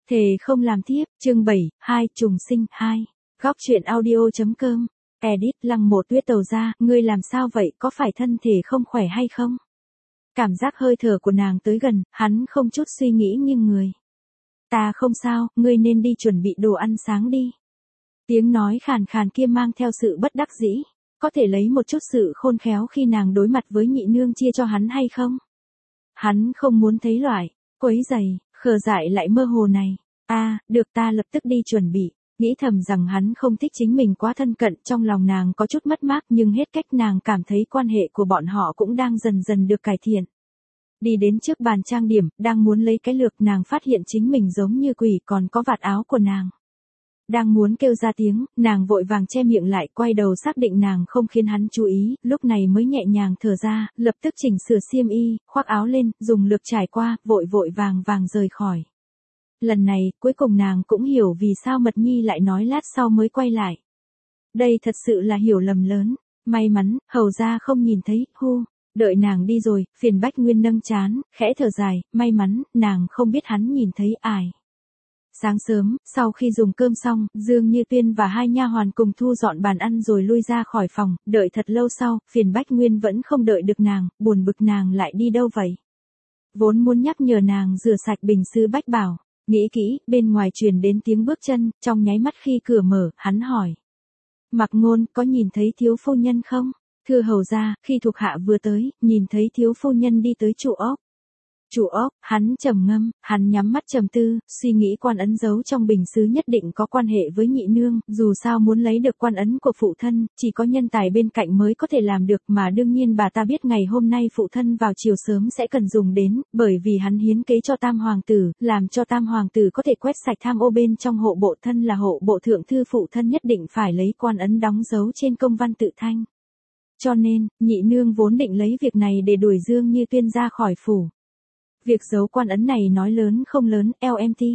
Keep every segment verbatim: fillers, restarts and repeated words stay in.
Thề không làm tiếp, chương bảy, hai, trùng sinh, hai. Góc truyện audio.com. Edit Lăng Một Tuyết tàu ra, ngươi làm sao vậy, có phải thân thể không khỏe hay không? Cảm giác hơi thở của nàng tới gần, hắn không chút suy nghĩ nghiêng người. Ta không sao, ngươi nên đi chuẩn bị đồ ăn sáng đi. Tiếng nói khàn khàn kia mang theo sự bất đắc dĩ. Có thể lấy một chút sự khôn khéo khi nàng đối mặt với nhị nương chia cho hắn hay không? Hắn không muốn thấy loại, quấy giày, khờ dại lại mơ hồ này. A, à, được, ta lập tức đi chuẩn bị. Nghĩ thầm rằng hắn không thích chính mình quá thân cận, trong lòng nàng có chút mất mát, nhưng hết cách nàng cảm thấy quan hệ của bọn họ cũng đang dần dần được cải thiện. Đi đến trước bàn trang điểm, đang muốn lấy cái lược, nàng phát hiện chính mình giống như quỷ, còn có vạt áo của nàng. Đang muốn kêu ra tiếng, nàng vội vàng che miệng lại, quay đầu xác định nàng không khiến hắn chú ý, lúc này mới nhẹ nhàng thở ra, lập tức chỉnh sửa xiêm y, khoác áo lên, dùng lược trải qua, vội vội vàng vàng rời khỏi. Lần này, cuối cùng nàng cũng hiểu vì sao Mật Nhi lại nói lát sau mới quay lại. Đây thật sự là hiểu lầm lớn, may mắn, hầu ra không nhìn thấy, hu, đợi nàng đi rồi, Phiền Bách Nguyên nâng trán, khẽ thở dài, may mắn, nàng không biết hắn nhìn thấy ai. Sáng sớm, sau khi dùng cơm xong, Dương Như Tuyên và hai nha hoàn cùng thu dọn bàn ăn rồi lui ra khỏi phòng, đợi thật lâu sau, Phiền Bách Nguyên vẫn không đợi được nàng, buồn bực nàng lại đi đâu vậy? Vốn muốn nhắc nhở nàng rửa sạch bình sứ Bách Bảo, nghĩ kỹ, bên ngoài truyền đến tiếng bước chân, trong nháy mắt khi cửa mở, hắn hỏi. Mặc Ngôn, có nhìn thấy thiếu phu nhân không? Thưa hầu ra, khi thuộc hạ vừa tới, nhìn thấy thiếu phu nhân đi tới trụ ốc. Chủ ốc, hắn trầm ngâm, hắn nhắm mắt trầm tư, suy nghĩ quan ấn giấu trong bình sứ nhất định có quan hệ với nhị nương, dù sao muốn lấy được quan ấn của phụ thân, chỉ có nhân tài bên cạnh mới có thể làm được, mà đương nhiên bà ta biết ngày hôm nay phụ thân vào chiều sớm sẽ cần dùng đến, bởi vì hắn hiến kế cho tam hoàng tử, làm cho tam hoàng tử có thể quét sạch tham ô bên trong hộ bộ, thân là hộ bộ thượng thư, phụ thân nhất định phải lấy quan ấn đóng dấu trên công văn tự thanh. Cho nên, nhị nương vốn định lấy việc này để đuổi Dương Như Tuyên ra khỏi phủ. Việc giấu quan ấn này nói lớn không lớn, lờ em tê.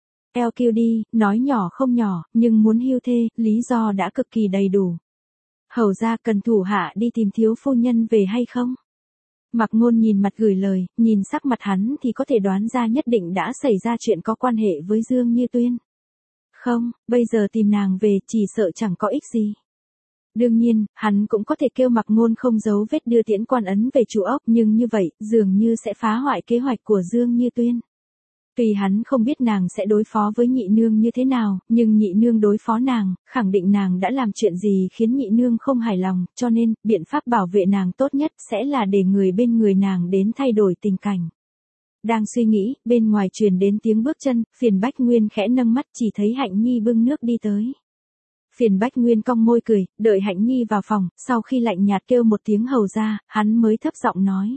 lờ quy đê, nói nhỏ không nhỏ, nhưng muốn hưu thê, lý do đã cực kỳ đầy đủ. Hầu ra cần thủ hạ đi tìm thiếu phu nhân về hay không? Mặc Ngôn nhìn mặt gửi lời, nhìn sắc mặt hắn thì có thể đoán ra nhất định đã xảy ra chuyện có quan hệ với Dương Như Tuyên. Không, bây giờ tìm nàng về chỉ sợ chẳng có ích gì. Đương nhiên, hắn cũng có thể kêu Mặc Ngôn không giấu vết đưa tiễn quan ấn về chủ ốc, nhưng như vậy, dường như sẽ phá hoại kế hoạch của Dương Như Tuyên. Tuy hắn không biết nàng sẽ đối phó với nhị nương như thế nào, nhưng nhị nương đối phó nàng, khẳng định nàng đã làm chuyện gì khiến nhị nương không hài lòng, cho nên, biện pháp bảo vệ nàng tốt nhất sẽ là để người bên người nàng đến thay đổi tình cảnh. Đang suy nghĩ, bên ngoài truyền đến tiếng bước chân, Phiền Bách Nguyên khẽ nâng mắt chỉ thấy Hạnh Nhi bưng nước đi tới. Phiền Bách Nguyên cong môi cười, đợi Hạnh Nhi vào phòng, sau khi lạnh nhạt kêu một tiếng hầu ra, hắn mới thấp giọng nói.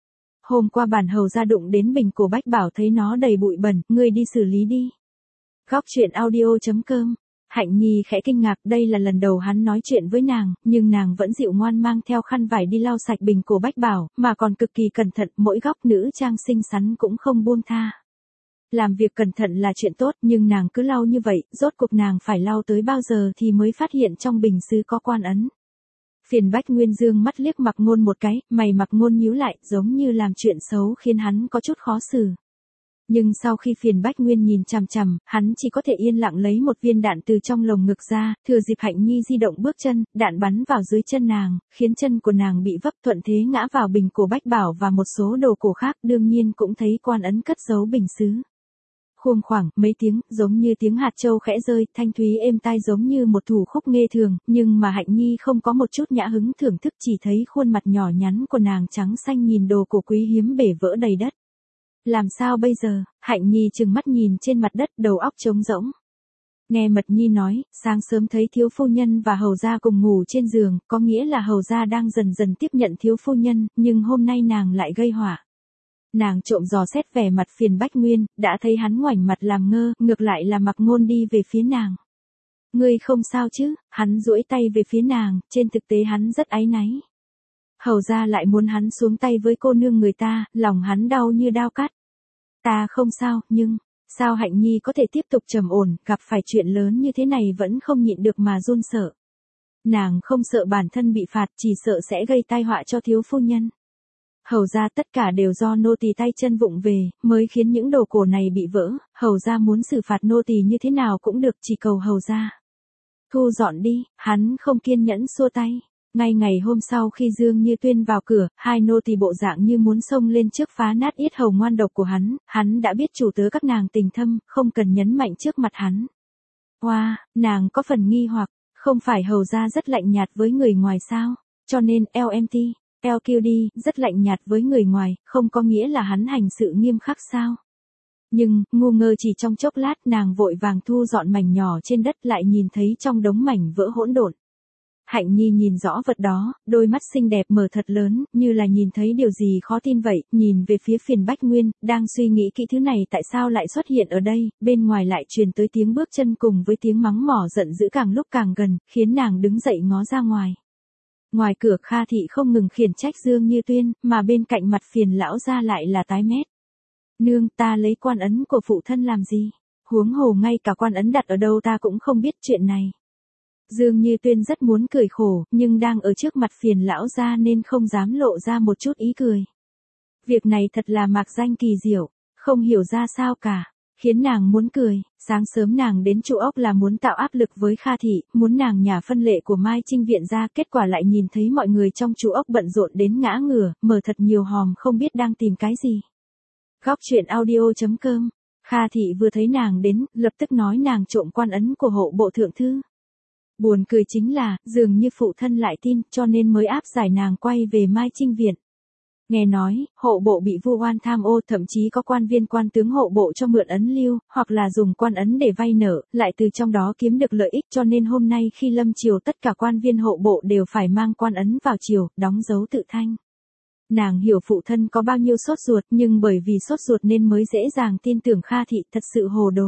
Hôm qua bản hầu ra đụng đến bình của Bách Bảo thấy nó đầy bụi bẩn, ngươi đi xử lý đi. Góc truyện audio.com. Hạnh Nhi khẽ kinh ngạc, đây là lần đầu hắn nói chuyện với nàng, nhưng nàng vẫn dịu ngoan mang theo khăn vải đi lau sạch bình của Bách Bảo, mà còn cực kỳ cẩn thận, mỗi góc nữ trang xinh xắn cũng không buông tha. Làm việc cẩn thận là chuyện tốt, nhưng nàng cứ lau như vậy, rốt cuộc nàng phải lau tới bao giờ thì mới phát hiện trong bình sứ có quan ấn. Phiền Bách Nguyên dương mắt liếc Mặc Ngôn một cái, mày Mặc Ngôn nhíu lại, giống như làm chuyện xấu khiến hắn có chút khó xử. Nhưng sau khi Phiền Bách Nguyên nhìn chằm chằm, hắn chỉ có thể yên lặng lấy một viên đạn từ trong lồng ngực ra, thừa dịp Hạnh Nhi di động bước chân, đạn bắn vào dưới chân nàng, khiến chân của nàng bị vấp, thuận thế ngã vào bình của Bách Bảo và một số đồ cổ khác, đương nhiên cũng thấy quan ấn cất giấu bình sứ. Khuông khoảng, mấy tiếng, giống như tiếng hạt châu khẽ rơi, thanh thúy êm tai giống như một thủ khúc nghe thường, nhưng mà Hạnh Nhi không có một chút nhã hứng thưởng thức, chỉ thấy khuôn mặt nhỏ nhắn của nàng trắng xanh nhìn đồ cổ quý hiếm bể vỡ đầy đất. Làm sao bây giờ? Hạnh Nhi trừng mắt nhìn trên mặt đất, đầu óc trống rỗng. Nghe Mật Nhi nói, sáng sớm thấy thiếu phu nhân và hầu gia cùng ngủ trên giường, có nghĩa là hầu gia đang dần dần tiếp nhận thiếu phu nhân, nhưng hôm nay nàng lại gây họa. Nàng trộm dò xét vẻ mặt Phiền Bách Nguyên, đã thấy hắn ngoảnh mặt làm ngơ, ngược lại là Mặc Ngôn đi về phía nàng. Ngươi không sao chứ? Hắn duỗi tay về phía nàng, trên thực tế hắn rất áy náy. Hầu ra lại muốn hắn xuống tay với cô nương người ta, lòng hắn đau như đao cắt. Ta không sao, nhưng, sao Hạnh Nhi có thể tiếp tục trầm ổn, gặp phải chuyện lớn như thế này vẫn không nhịn được mà run sợ. Nàng không sợ bản thân bị phạt, chỉ sợ sẽ gây tai họa cho thiếu phu nhân. Hầu ra tất cả đều do nô tỳ tay chân vụng về, mới khiến những đồ cổ này bị vỡ, hầu ra muốn xử phạt nô tỳ như thế nào cũng được, chỉ cầu hầu ra thu dọn đi. Hắn không kiên nhẫn xua tay. Ngay ngày hôm sau khi Dương Như Tuyên vào cửa, hai nô tỳ bộ dạng như muốn xông lên trước phá nát yết hầu ngoan độc của hắn, hắn đã biết chủ tớ các nàng tình thâm, không cần nhấn mạnh trước mặt hắn. Hoa, wow, nàng có phần nghi hoặc, không phải hầu ra rất lạnh nhạt với người ngoài sao, cho nên lờ em tê, lờ quy đê, rất lạnh nhạt với người ngoài, không có nghĩa là hắn hành sự nghiêm khắc sao. Nhưng, ngu ngơ chỉ trong chốc lát nàng vội vàng thu dọn mảnh nhỏ trên đất lại nhìn thấy trong đống mảnh vỡ hỗn độn. Hạnh Nhi nhìn rõ vật đó, đôi mắt xinh đẹp mở thật lớn, như là nhìn thấy điều gì khó tin vậy, nhìn về phía Phiền Bách Nguyên, đang suy nghĩ kỹ thứ này tại sao lại xuất hiện ở đây, bên ngoài lại truyền tới tiếng bước chân cùng với tiếng mắng mỏ giận dữ càng lúc càng gần, khiến nàng đứng dậy ngó ra ngoài. Ngoài cửa Kha Thị không ngừng khiển trách Dương Như Tuyên, mà bên cạnh mặt Phiền lão gia lại là tái mét. Nương, ta lấy quan ấn của phụ thân làm gì? Huống hồ ngay cả quan ấn đặt ở đâu ta cũng không biết chuyện này. Dương Như Tuyên rất muốn cười khổ, nhưng đang ở trước mặt Phiền lão gia nên không dám lộ ra một chút ý cười. Việc này thật là mạc danh kỳ diệu, không hiểu ra sao cả, khiến nàng muốn cười. Sáng sớm nàng đến Trụ Ốc là muốn tạo áp lực với Kha Thị, muốn nàng nhả phân lệ của Mai Trinh Viện ra, kết quả lại nhìn thấy mọi người trong Trụ Ốc bận rộn đến ngã ngửa, mở thật nhiều hòm không biết đang tìm cái gì. Góc truyện audio chấm com. Kha Thị vừa thấy nàng đến, lập tức nói nàng trộm quan ấn của hộ bộ thượng thư. Buồn cười chính là, dường như phụ thân lại tin, cho nên mới áp giải nàng quay về Mai Trinh Viện. Nghe nói, hộ bộ bị vu oan tham ô, thậm chí có quan viên quan tướng hộ bộ cho mượn ấn lưu, hoặc là dùng quan ấn để vay nợ, lại từ trong đó kiếm được lợi ích, cho nên hôm nay khi lâm triều tất cả quan viên hộ bộ đều phải mang quan ấn vào triều, đóng dấu tự thanh. Nàng hiểu phụ thân có bao nhiêu sốt ruột, nhưng bởi vì sốt ruột nên mới dễ dàng tin tưởng Kha Thị, thật sự hồ đồ.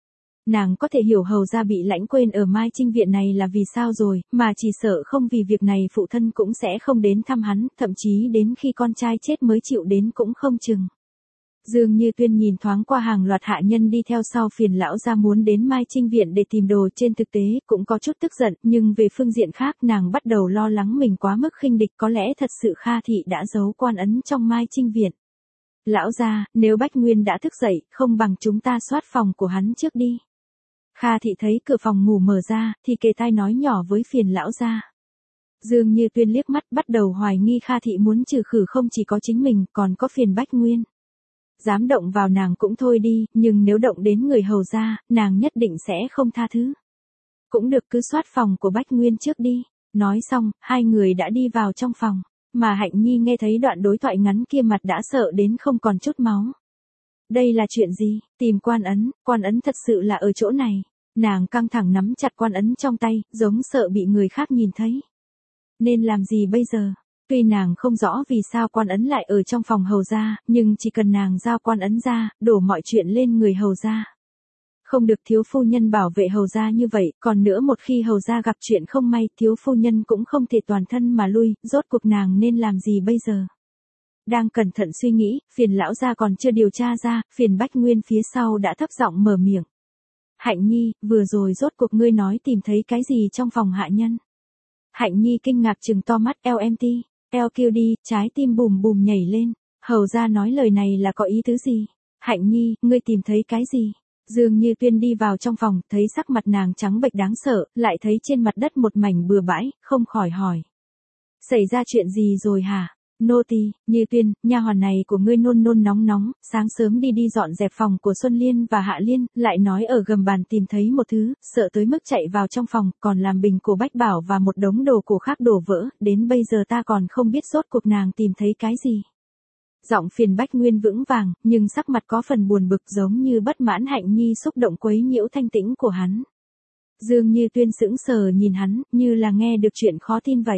Nàng có thể hiểu hầu ra bị lãnh quên ở Mai Trinh Viện này là vì sao rồi, mà chỉ sợ không vì việc này phụ thân cũng sẽ không đến thăm hắn, thậm chí đến khi con trai chết mới chịu đến cũng không chừng. Dương Như Tuyên nhìn thoáng qua hàng loạt hạ nhân đi theo sau Phiền lão gia muốn đến Mai Trinh Viện để tìm đồ, trên thực tế cũng có chút tức giận, nhưng về phương diện khác nàng bắt đầu lo lắng mình quá mức khinh địch, có lẽ thật sự Kha Thị đã giấu quan ấn trong Mai Trinh Viện. Lão gia, nếu Bách Nguyên đã thức dậy, không bằng chúng ta soát phòng của hắn trước đi. Kha Thị thấy cửa phòng ngủ mở ra, thì kề tai nói nhỏ với Phiền lão gia. Dương Như Tuyên liếc mắt bắt đầu hoài nghi Kha Thị muốn trừ khử không chỉ có chính mình, còn có Phiền Bách Nguyên. Dám động vào nàng cũng thôi đi, nhưng nếu động đến người hầu gia, nàng nhất định sẽ không tha thứ. Cũng được, cứ soát phòng của Bách Nguyên trước đi. Nói xong, hai người đã đi vào trong phòng, mà Hạnh Nhi nghe thấy đoạn đối thoại ngắn kia mặt đã sợ đến không còn chút máu. Đây là chuyện gì? Tìm quan ấn, quan ấn thật sự là ở chỗ này. Nàng căng thẳng nắm chặt quan ấn trong tay, giống sợ bị người khác nhìn thấy. Nên làm gì bây giờ? Tuy nàng không rõ vì sao quan ấn lại ở trong phòng hầu gia, nhưng chỉ cần nàng giao quan ấn ra, đổ mọi chuyện lên người hầu gia. Không được thiếu phu nhân bảo vệ hầu gia như vậy, còn nữa một khi hầu gia gặp chuyện không may, thiếu phu nhân cũng không thể toàn thân mà lui, rốt cuộc nàng nên làm gì bây giờ? Đang cẩn thận suy nghĩ, Phiền lão gia còn chưa điều tra ra, Phiền Bách Nguyên phía sau đã thấp giọng mở miệng. Hạnh Nhi, vừa rồi rốt cuộc ngươi nói tìm thấy cái gì trong phòng hạ nhân? Hạnh Nhi kinh ngạc trừng to mắt, lờ em tê, lờ quy đê, trái tim bùm bùm nhảy lên. Hầu gia nói lời này là có ý tứ gì? Hạnh Nhi, ngươi tìm thấy cái gì? Dương Như Tuyên đi vào trong phòng, thấy sắc mặt nàng trắng bệch đáng sợ, lại thấy trên mặt đất một mảnh bừa bãi, không khỏi hỏi. Xảy ra chuyện gì rồi hả? Nô tỳ, Như Tuyên, nha hoàn này của ngươi nôn nôn nóng nóng, sáng sớm đi đi dọn dẹp phòng của Xuân Liên và Hạ Liên, lại nói ở gầm bàn tìm thấy một thứ, sợ tới mức chạy vào trong phòng, còn làm bình cổ Bách Bảo và một đống đồ cổ khác đổ vỡ, đến bây giờ ta còn không biết rốt cuộc nàng tìm thấy cái gì. Giọng Phiền Bách Nguyên vững vàng, nhưng sắc mặt có phần buồn bực giống như bất mãn Hạnh Nhi xúc động quấy nhiễu thanh tĩnh của hắn. Dương Như Tuyên sững sờ nhìn hắn, như là nghe được chuyện khó tin vậy.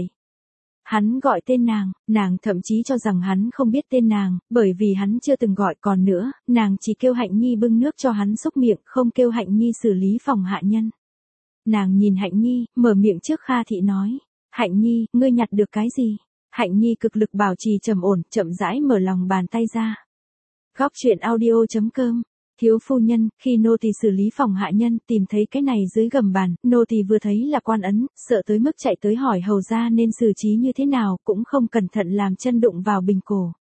Hắn gọi tên nàng, nàng thậm chí cho rằng hắn không biết tên nàng, bởi vì hắn chưa từng gọi, còn nữa, nàng chỉ kêu Hạnh Nhi bưng nước cho hắn xúc miệng, không kêu Hạnh Nhi xử lý phòng hạ nhân. Nàng nhìn Hạnh Nhi, mở miệng trước Kha Thị nói, Hạnh Nhi, ngươi nhặt được cái gì? Hạnh Nhi cực lực bảo trì trầm ổn, chậm rãi mở lòng bàn tay ra. Góc truyện audio chấm com. Thiếu phu nhân, khi nô tỳ xử lý phòng hạ nhân, tìm thấy cái này dưới gầm bàn, nô tỳ vừa thấy là quan ấn, sợ tới mức chạy tới hỏi hầu gia nên xử trí như thế nào, cũng không cẩn thận làm chân đụng vào bình cổ.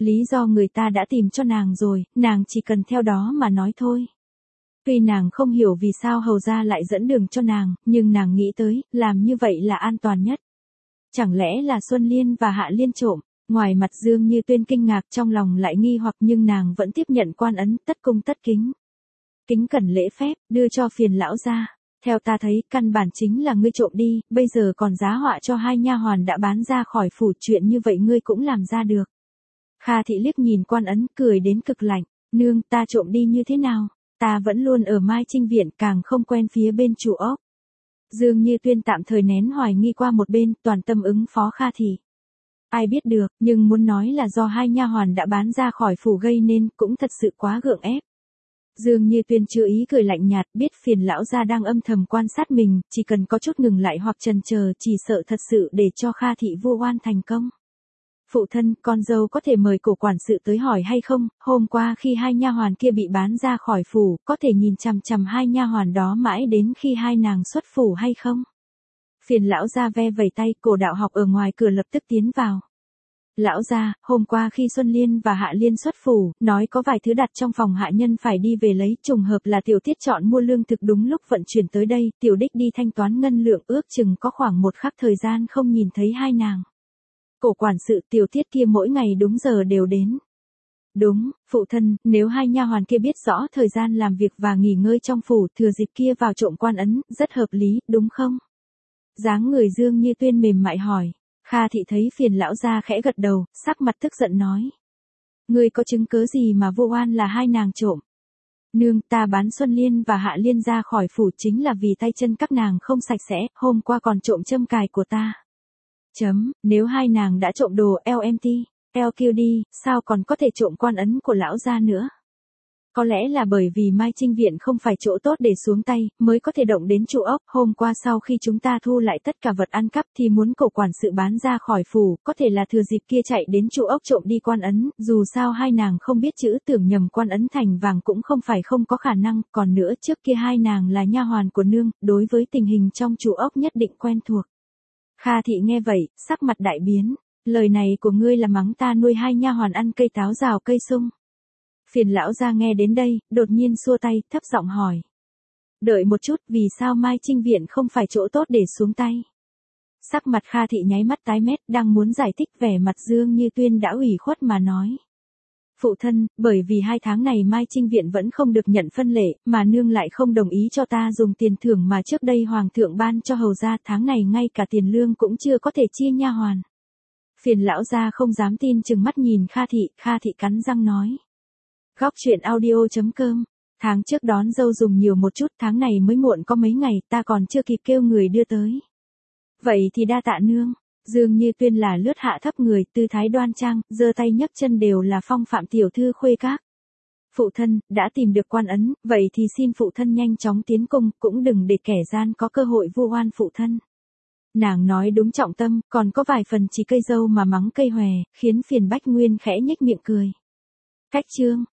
lý do người ta đã tìm cho nàng rồi, nàng chỉ cần theo đó mà nói thôi. Tuy nàng không hiểu vì sao hầu gia lại dẫn đường cho nàng, nhưng nàng nghĩ tới, làm như vậy là an toàn nhất. Chẳng lẽ là Xuân Liên và Hạ Liên trộm? Ngoài mặt Dương Như Tuyên kinh ngạc, trong lòng lại nghi hoặc, nhưng nàng vẫn tiếp nhận quan ấn, tất cung tất kính. Kính cẩn lễ phép, đưa cho phiền lão gia. Theo ta thấy, căn bản chính là ngươi trộm đi, bây giờ còn giá họa cho hai nha hoàn đã bán ra khỏi phủ, chuyện như vậy ngươi cũng làm ra được. Kha thị liếc nhìn quan ấn, cười đến cực lạnh, nương, ta trộm đi như thế nào? Ta vẫn luôn ở Mai Trinh Viện, càng không quen phía bên chủ ốc. Dương Như Tuyên tạm thời nén hoài nghi qua một bên, toàn tâm ứng phó Kha thị. Ai biết được, nhưng muốn nói là do hai nha hoàn đã bán ra khỏi phủ gây nên, cũng thật sự quá gượng ép. Dương Như Tuyên chưa ý cười lạnh nhạt, biết phiền lão gia đang âm thầm quan sát mình, chỉ cần có chút ngừng lại hoặc chần chờ, chỉ sợ thật sự để cho Kha thị vu oan thành công. Phụ thân, con dâu có thể mời cổ quản sự tới hỏi hay không? Hôm qua khi hai nha hoàn kia bị bán ra khỏi phủ, có thể nhìn chằm chằm hai nha hoàn đó mãi đến khi hai nàng xuất phủ hay không? Phiền lão gia ve vẩy tay, cổ đạo học ở ngoài cửa lập tức tiến vào. Lão gia, hôm qua khi Xuân Liên và Hạ Liên xuất phủ, nói có vài thứ đặt trong phòng hạ nhân phải đi về lấy, trùng hợp là tiểu tiết chọn mua lương thực đúng lúc vận chuyển tới đây, tiểu đích đi thanh toán ngân lượng, ước chừng có khoảng một khắc thời gian không nhìn thấy hai nàng. Cổ quản sự, tiểu tiết kia mỗi ngày đúng giờ đều đến. Đúng, phụ thân, nếu hai nha hoàn kia biết rõ thời gian làm việc và nghỉ ngơi trong phủ, thừa dịp kia vào trộm quan ấn, rất hợp lý, đúng không? Dáng người Dương Như Tuyên mềm mại hỏi. Kha thị thấy phiền lão gia khẽ gật đầu, sắc mặt tức giận nói. Ngươi có chứng cớ gì mà vô oan là hai nàng trộm? Nương, ta bán Xuân Liên và Hạ Liên ra khỏi phủ chính là vì tay chân các nàng không sạch sẽ, hôm qua còn trộm châm cài của ta. Chấm, nếu hai nàng đã trộm đồ lờ em tê, lờ quy đê, sao còn có thể trộm quan ấn của lão gia nữa? Có lẽ là bởi vì Mai Trinh Viện không phải chỗ tốt để xuống tay, mới có thể động đến trụ ốc. Hôm qua sau khi chúng ta thu lại tất cả vật ăn cắp thì muốn cổ quản sự bán ra khỏi phủ, có thể là thừa dịp kia chạy đến trụ ốc trộm đi quan ấn, dù sao hai nàng không biết chữ, tưởng nhầm quan ấn thành vàng cũng không phải không có khả năng, còn nữa trước kia hai nàng là nha hoàn của nương, đối với tình hình trong trụ ốc nhất định quen thuộc. Kha thị nghe vậy, sắc mặt đại biến, lời này của ngươi là mắng ta nuôi hai nha hoàn ăn cây táo rào cây sung. Phiền lão gia nghe đến đây, đột nhiên xua tay, thấp giọng hỏi. Đợi một chút, vì sao Mai Trinh Viện không phải chỗ tốt để xuống tay? Sắc mặt Kha thị nháy mắt tái mét, đang muốn giải thích, vẻ mặt Dương Như Tuyên đã ủy khuất mà nói. Phụ thân, bởi vì hai tháng này Mai Trinh Viện vẫn không được nhận phân lệ, mà nương lại không đồng ý cho ta dùng tiền thưởng mà trước đây Hoàng thượng ban cho hầu gia, tháng này ngay cả tiền lương cũng chưa có thể chia nha hoàn. Phiền lão gia không dám tin chừng mắt nhìn Kha thị, Kha thị cắn răng nói. Góc truyện audio.com, tháng trước đón dâu dùng nhiều một chút, tháng này mới muộn có mấy ngày, ta còn chưa kịp kêu người đưa tới. Vậy thì đa tạ nương. Dương Như Tuyên là lướt hạ thấp người, tư thái đoan trang, giơ tay nhấc chân đều là phong phạm tiểu thư khuê các. Phụ thân, đã tìm được quan ấn, vậy thì xin phụ thân nhanh chóng tiến cung, cũng đừng để kẻ gian có cơ hội vu oan phụ thân. Nàng nói đúng trọng tâm, còn có vài phần chỉ cây dâu mà mắng cây hòe, khiến phiền Bách Nguyên khẽ nhếch miệng cười. Cách chương